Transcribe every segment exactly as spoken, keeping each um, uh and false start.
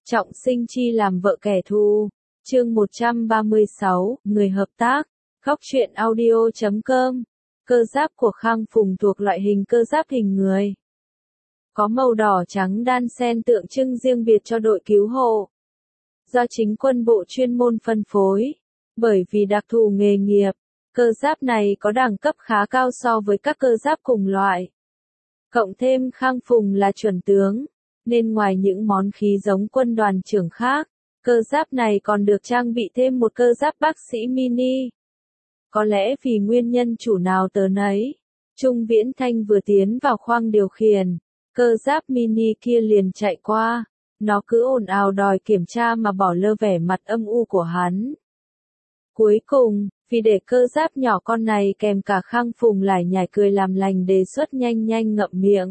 Trọng sinh chi làm vợ kẻ thù. Chương một trăm ba mươi sáu, người hợp tác. Góc truyện audio chấm com. Cơ giáp của Khang Phùng thuộc loại hình cơ giáp hình người. Có màu đỏ trắng đan xen tượng trưng riêng biệt cho đội cứu hộ. Do chính quân bộ chuyên môn phân phối. Bởi vì đặc thù nghề nghiệp, cơ giáp này có đẳng cấp khá cao so với các cơ giáp cùng loại. Cộng thêm Khang Phùng là chuẩn tướng, nên ngoài những món khí giống quân đoàn trưởng khác, cơ giáp này còn được trang bị thêm một cơ giáp bác sĩ mini. Có lẽ vì nguyên nhân chủ nào tớ nấy, Trung Viễn Thanh vừa tiến vào khoang điều khiển, cơ giáp mini kia liền chạy qua, nó cứ ồn ào đòi kiểm tra mà bỏ lơ vẻ mặt âm u của hắn. Cuối cùng, vì để cơ giáp nhỏ con này kèm cả Khang Phùng lải nhải cười làm lành đề xuất nhanh nhanh ngậm miệng.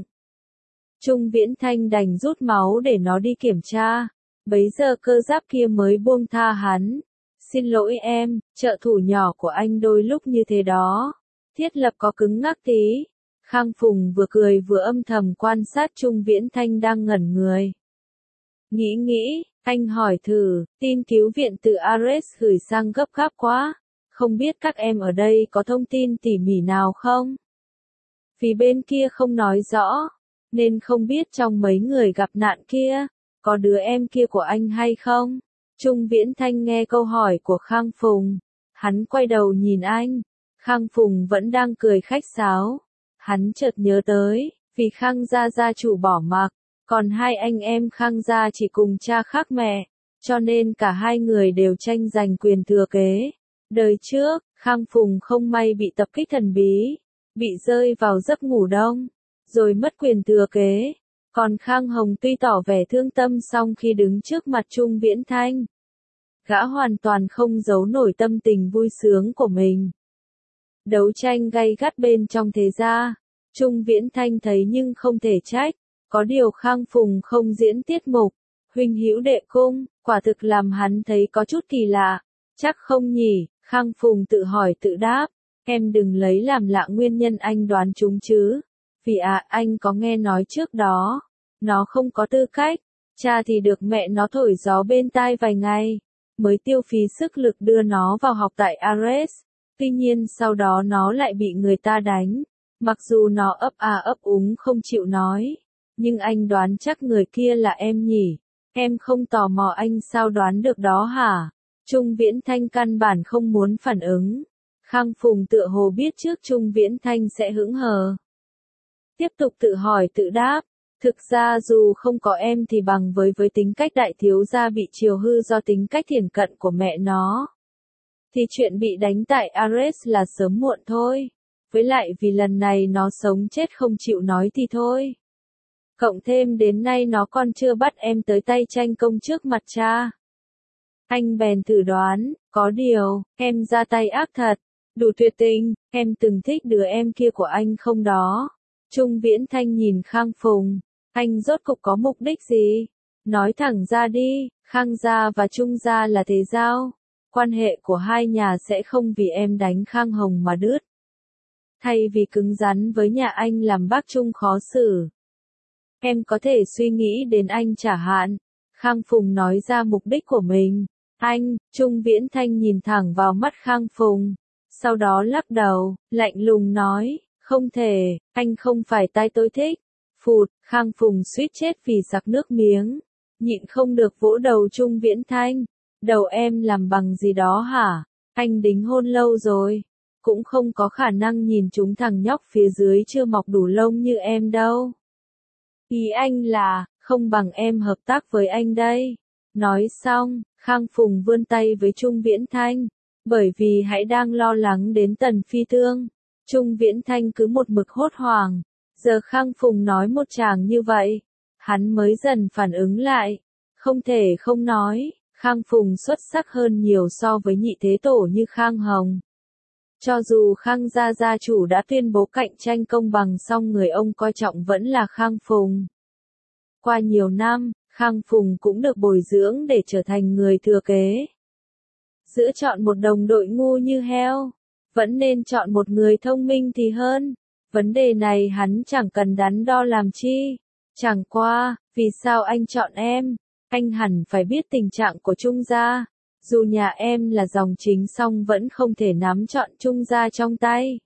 Trung Viễn Thanh đành rút máu để nó đi kiểm tra. Bấy giờ cơ giáp kia mới buông tha hắn. Xin lỗi em, trợ thủ nhỏ của anh đôi lúc như thế đó. Thiết lập có cứng ngắc tí. Khang Phùng vừa cười vừa âm thầm quan sát Trung Viễn Thanh đang ngẩn người. Nghĩ nghĩ, anh hỏi thử, tin cứu viện từ Ares gửi sang gấp gáp quá. Không biết các em ở đây có thông tin tỉ mỉ nào không? Vì bên kia không nói rõ, nên không biết trong mấy người gặp nạn kia, có đứa em kia của anh hay không? Trung Viễn Thanh nghe câu hỏi của Khang Phùng. Hắn quay đầu nhìn anh. Khang Phùng vẫn đang cười khách sáo. Hắn chợt nhớ tới, vì Khang gia gia chủ bỏ mặc, còn hai anh em Khang gia chỉ cùng cha khác mẹ, cho nên cả hai người đều tranh giành quyền thừa kế. Đời trước, Khang Phùng không may bị tập kích thần bí, bị rơi vào giấc ngủ đông, rồi mất quyền thừa kế. Còn Khang Hồng tuy tỏ vẻ thương tâm song khi đứng trước mặt Trung Viễn Thanh, gã hoàn toàn không giấu nổi tâm tình vui sướng của mình. Đấu tranh gay gắt bên trong thế gia, Trung Viễn Thanh thấy nhưng không thể trách, có điều Khang Phùng không diễn tiết mục, huynh hữu đệ cung, quả thực làm hắn thấy có chút kỳ lạ. Chắc không nhỉ, Khang Phùng tự hỏi tự đáp, em đừng lấy làm lạ nguyên nhân anh đoán chúng chứ. Vì à, anh có nghe nói trước đó, nó không có tư cách, cha thì được mẹ nó thổi gió bên tai vài ngày, mới tiêu phí sức lực đưa nó vào học tại Ares. Tuy nhiên sau đó nó lại bị người ta đánh, mặc dù nó ấp à ấp úng không chịu nói, nhưng anh đoán chắc người kia là em nhỉ, em không tò mò anh sao đoán được đó hả? Trung Viễn Thanh căn bản không muốn phản ứng. Khang Phùng tựa hồ biết trước Trung Viễn Thanh sẽ hững hờ. Tiếp tục tự hỏi tự đáp, thực ra dù không có em thì bằng với với tính cách đại thiếu gia bị chiều hư do tính cách thiển cận của mẹ nó, thì chuyện bị đánh tại Ares là sớm muộn thôi. Với lại vì lần này nó sống chết không chịu nói thì thôi. Cộng thêm đến nay nó còn chưa bắt em tới tay tranh công trước mặt cha. Anh bèn thử đoán, có điều, em ra tay ác thật, đủ tuyệt tình, em từng thích đứa em kia của anh không đó? Trung Viễn Thanh nhìn Khang Phùng, anh rốt cục có mục đích gì? Nói thẳng ra đi, Khang gia và Trung gia là thế giao, quan hệ của hai nhà sẽ không vì em đánh Khang Hồng mà đứt. Thay vì cứng rắn với nhà anh làm bác Trung khó xử, em có thể suy nghĩ đến anh trả hạn. Khang Phùng nói ra mục đích của mình. Anh, Trung Viễn Thanh nhìn thẳng vào mắt Khang Phùng, sau đó lắc đầu, lạnh lùng nói, không thể, anh không phải tai tôi thích. Phụt, Khang Phùng suýt chết vì sặc nước miếng, nhịn không được vỗ đầu Trung Viễn Thanh. Đầu em làm bằng gì đó hả? Anh đính hôn lâu rồi, cũng không có khả năng nhìn chúng thằng nhóc phía dưới chưa mọc đủ lông như em đâu. Ý anh là, không bằng em hợp tác với anh đây. Nói xong, Khang Phùng vươn tay với Trung Viễn Thanh, bởi vì hãy đang lo lắng đến Tần Phi Thương. Trung Viễn Thanh cứ một mực hốt hoảng, giờ Khang Phùng nói một tràng như vậy, hắn mới dần phản ứng lại. Không thể không nói, Khang Phùng xuất sắc hơn nhiều so với nhị thế tổ như Khang Hồng. Cho dù Khang gia gia chủ đã tuyên bố cạnh tranh công bằng song người ông coi trọng vẫn là Khang Phùng. Qua nhiều năm, Khang Phùng cũng được bồi dưỡng để trở thành người thừa kế. Giữa chọn một đồng đội ngu như heo, vẫn nên chọn một người thông minh thì hơn. Vấn đề này hắn chẳng cần đắn đo làm chi. Chẳng qua, vì sao anh chọn em? anh hẳn phải biết tình trạng của Trung gia. Dù nhà em là dòng chính song vẫn không thể nắm trọn Trung gia trong tay.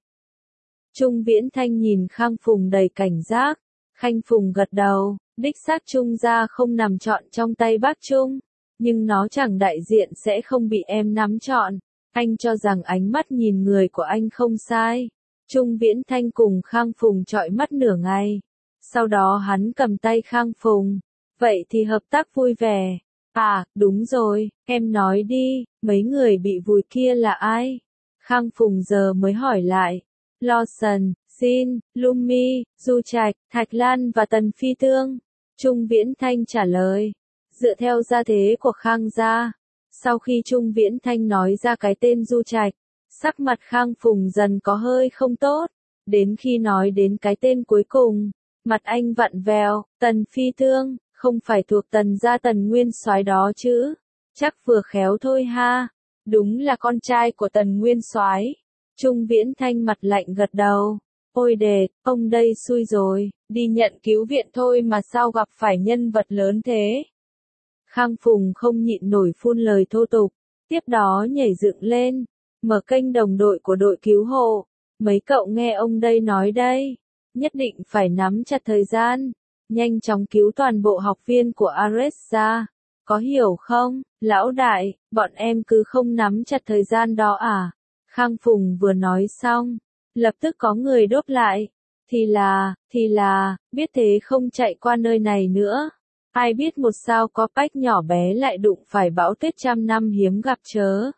Trung Viễn Thanh nhìn Khang Phùng đầy cảnh giác. Khanh Phùng gật đầu, đích xác Trung gia không nằm trọn trong tay bác Trung. Nhưng nó chẳng đại diện sẽ không bị em nắm trọn. Anh cho rằng ánh mắt nhìn người của anh không sai. Trung Viễn Thanh cùng Khang Phùng chọi mắt nửa ngày. Sau đó hắn cầm tay Khang Phùng. Vậy thì hợp tác vui vẻ. À, đúng rồi, em nói đi, mấy người bị vùi kia là ai? Khang Phùng giờ mới hỏi lại. Lawson, Jin, Lumi, Du Trạch, Thạch Lan và Tần Phi Tương. Trung Viễn Thanh trả lời. Dựa theo gia thế của Khang gia. Sau khi Trung Viễn Thanh nói ra cái tên Du Trạch, sắc mặt Khang Phùng dần có hơi không tốt. Đến khi nói đến cái tên cuối cùng, mặt anh vặn vẹo. Tần Phi Tương, không phải thuộc Tần gia Tần Nguyên Soái đó chứ? Chắc vừa khéo thôi ha. Đúng là con trai của Tần Nguyên Soái. Trung Viễn Thanh mặt lạnh gật đầu. Ôi đệt, ông đây xui rồi, đi nhận cứu viện thôi mà sao gặp phải nhân vật lớn thế? Khang Phùng không nhịn nổi phun lời thô tục, tiếp đó nhảy dựng lên, mở kênh đồng đội của đội cứu hộ. Mấy cậu nghe ông đây nói đây, nhất định phải nắm chặt thời gian, nhanh chóng cứu toàn bộ học viên của Ares ra. Có hiểu không, lão đại, bọn em cứ không nắm chặt thời gian đó à? Khang Phùng vừa nói xong, lập tức có người đốt lại. Thì là, thì là, biết thế không chạy qua nơi này nữa. Ai biết một sao có pách nhỏ bé lại đụng phải bão tuyết trăm năm hiếm gặp chớ.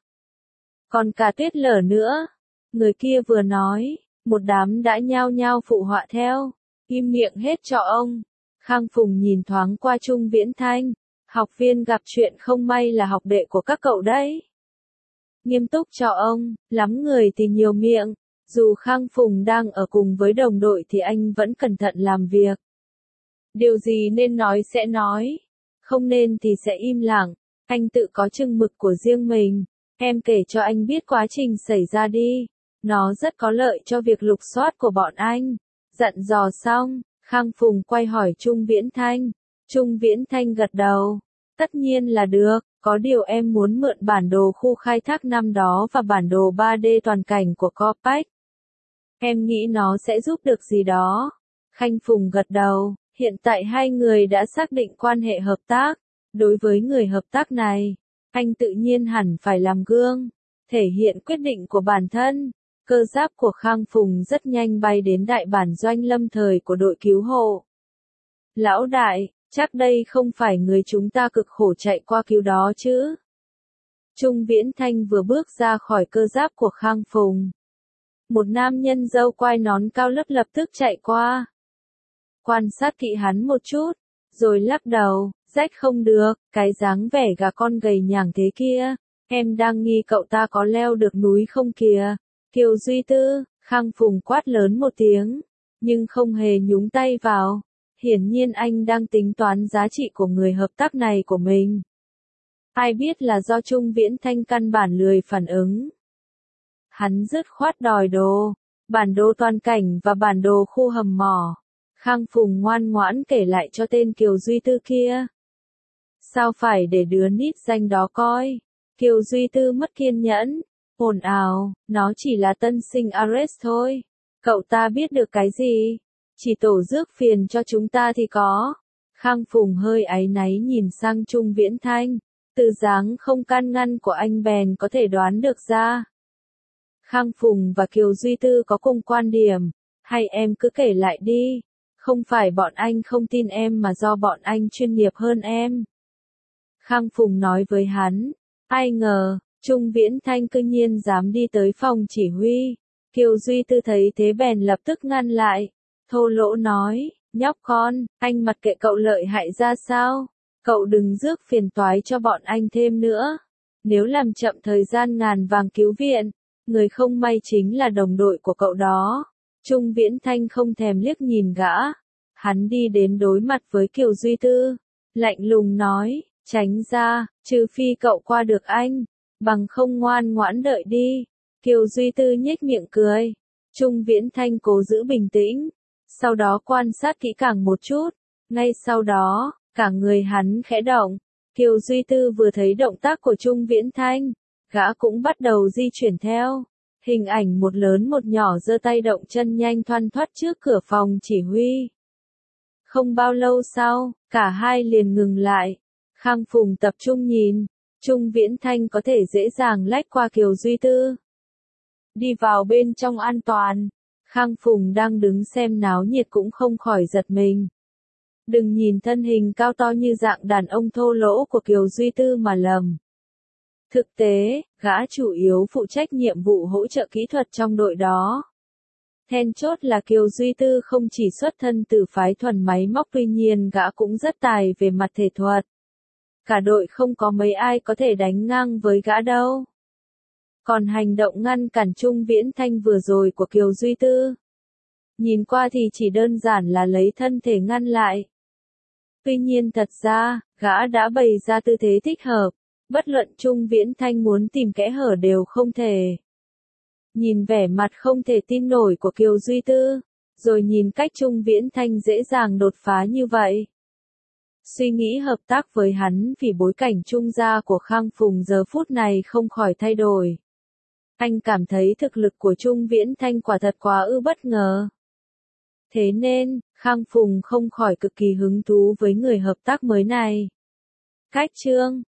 Còn cả tuyết lở nữa. Người kia vừa nói, một đám đã nhao nhao phụ họa theo. Im miệng hết cho ông. Khang Phùng nhìn thoáng qua Trung Viễn Thanh. Học viên gặp chuyện không may là học đệ của các cậu đấy. Nghiêm túc cho ông, lắm người thì nhiều miệng. Dù Khang Phùng đang ở cùng với đồng đội thì anh vẫn cẩn thận làm việc. Điều gì nên nói sẽ nói, không nên thì sẽ im lặng. Anh tự có chừng mực của riêng mình. Em kể cho anh biết quá trình xảy ra đi. Nó rất có lợi cho việc lục soát của bọn anh. Dặn dò xong, Khang Phùng quay hỏi Trung Viễn Thanh. Trung Viễn Thanh gật đầu. Tất nhiên là được, có điều em muốn mượn bản đồ khu khai thác năm đó và bản đồ ba D toàn cảnh của Corpac. Em nghĩ nó sẽ giúp được gì đó. Khanh Phùng gật đầu, hiện tại hai người đã xác định quan hệ hợp tác. Đối với người hợp tác này, anh tự nhiên hẳn phải làm gương, thể hiện quyết định của bản thân. Cơ giáp của Khang Phùng rất nhanh bay đến đại bản doanh lâm thời của đội cứu hộ. Lão đại, chắc đây không phải người chúng ta cực khổ chạy qua cứu đó chứ? Trung Viễn Thanh vừa bước ra khỏi cơ giáp của Khang Phùng. Một nam nhân râu quai nón cao lớp lập tức chạy qua. Quan sát kỹ hắn một chút, rồi lắc đầu, rách không được, cái dáng vẻ gà con gầy nhảng thế kia, em đang nghi cậu ta có leo được núi không kìa. Kiều Duy Tư, Khang Phùng quát lớn một tiếng, nhưng không hề nhúng tay vào. Hiển nhiên anh đang tính toán giá trị của người hợp tác này của mình. Ai biết là do Trung Viễn Thanh căn bản lười phản ứng. Hắn dứt khoát đòi đồ, bản đồ toàn cảnh và bản đồ khu hầm mỏ. Khang Phùng ngoan ngoãn kể lại cho tên Kiều Duy Tư kia. Sao phải để đứa nít danh đó coi? Kiều Duy Tư mất kiên nhẫn, ồn ào, nó chỉ là tân sinh Ares thôi. Cậu ta biết được cái gì? Chỉ tổ rước phiền cho chúng ta thì có. Khang Phùng hơi áy náy nhìn sang Trung Viễn Thanh, từ dáng không can ngăn của anh bèn có thể đoán được ra. Khang Phùng và Kiều Duy Tư có cùng quan điểm, hay em cứ kể lại đi, không phải bọn anh không tin em mà do bọn anh chuyên nghiệp hơn em. Khang Phùng nói với hắn, ai ngờ, Trung Viễn Thanh cư nhiên dám đi tới phòng chỉ huy. Kiều Duy Tư thấy thế bèn lập tức ngăn lại, thô lỗ nói, nhóc con, anh mặc kệ cậu lợi hại ra sao, cậu đừng rước phiền toái cho bọn anh thêm nữa. Nếu làm chậm thời gian ngàn vàng cứu viện, người không may chính là đồng đội của cậu đó. Trung Viễn Thanh không thèm liếc nhìn gã, hắn đi đến đối mặt với Kiều Duy Tư, lạnh lùng nói, tránh ra, trừ phi cậu qua được anh, bằng không ngoan ngoãn đợi đi. Kiều Duy Tư nhếch miệng cười. Trung Viễn Thanh cố giữ bình tĩnh, sau đó quan sát kỹ càng một chút, ngay sau đó, cả người hắn khẽ động, Kiều Duy Tư vừa thấy động tác của Trung Viễn Thanh, gã cũng bắt đầu di chuyển theo. Hình ảnh một lớn một nhỏ giơ tay động chân nhanh thoăn thoắt trước cửa phòng chỉ huy. Không bao lâu sau, cả hai liền ngừng lại. Khang Phùng tập trung nhìn, Trung Viễn Thanh có thể dễ dàng lách qua Kiều Duy Tư. Đi vào bên trong an toàn, Khang Phùng đang đứng xem náo nhiệt cũng không khỏi giật mình. Đừng nhìn thân hình cao to như dạng đàn ông thô lỗ của Kiều Duy Tư mà lầm. Thực tế, gã chủ yếu phụ trách nhiệm vụ hỗ trợ kỹ thuật trong đội đó. Then chốt là Kiều Duy Tư không chỉ xuất thân từ phái thuần máy móc, tuy nhiên gã cũng rất tài về mặt thể thuật. Cả đội không có mấy ai có thể đánh ngang với gã đâu. Còn hành động ngăn cản Trung Viễn Thanh vừa rồi của Kiều Duy Tư, nhìn qua thì chỉ đơn giản là lấy thân thể ngăn lại. Tuy nhiên thật ra, gã đã bày ra tư thế thích hợp, bất luận Trung Viễn Thanh muốn tìm kẽ hở đều không thể. Nhìn vẻ mặt không thể tin nổi của Kiều Duy Tư, rồi nhìn cách Trung Viễn Thanh dễ dàng đột phá như vậy. Suy nghĩ hợp tác với hắn vì bối cảnh trung gia của Khang Phùng giờ phút này không khỏi thay đổi. Anh cảm thấy thực lực của Trung Viễn Thanh quả thật quá ư bất ngờ. Thế nên, Khang Phùng không khỏi cực kỳ hứng thú với người hợp tác mới này. Cách chương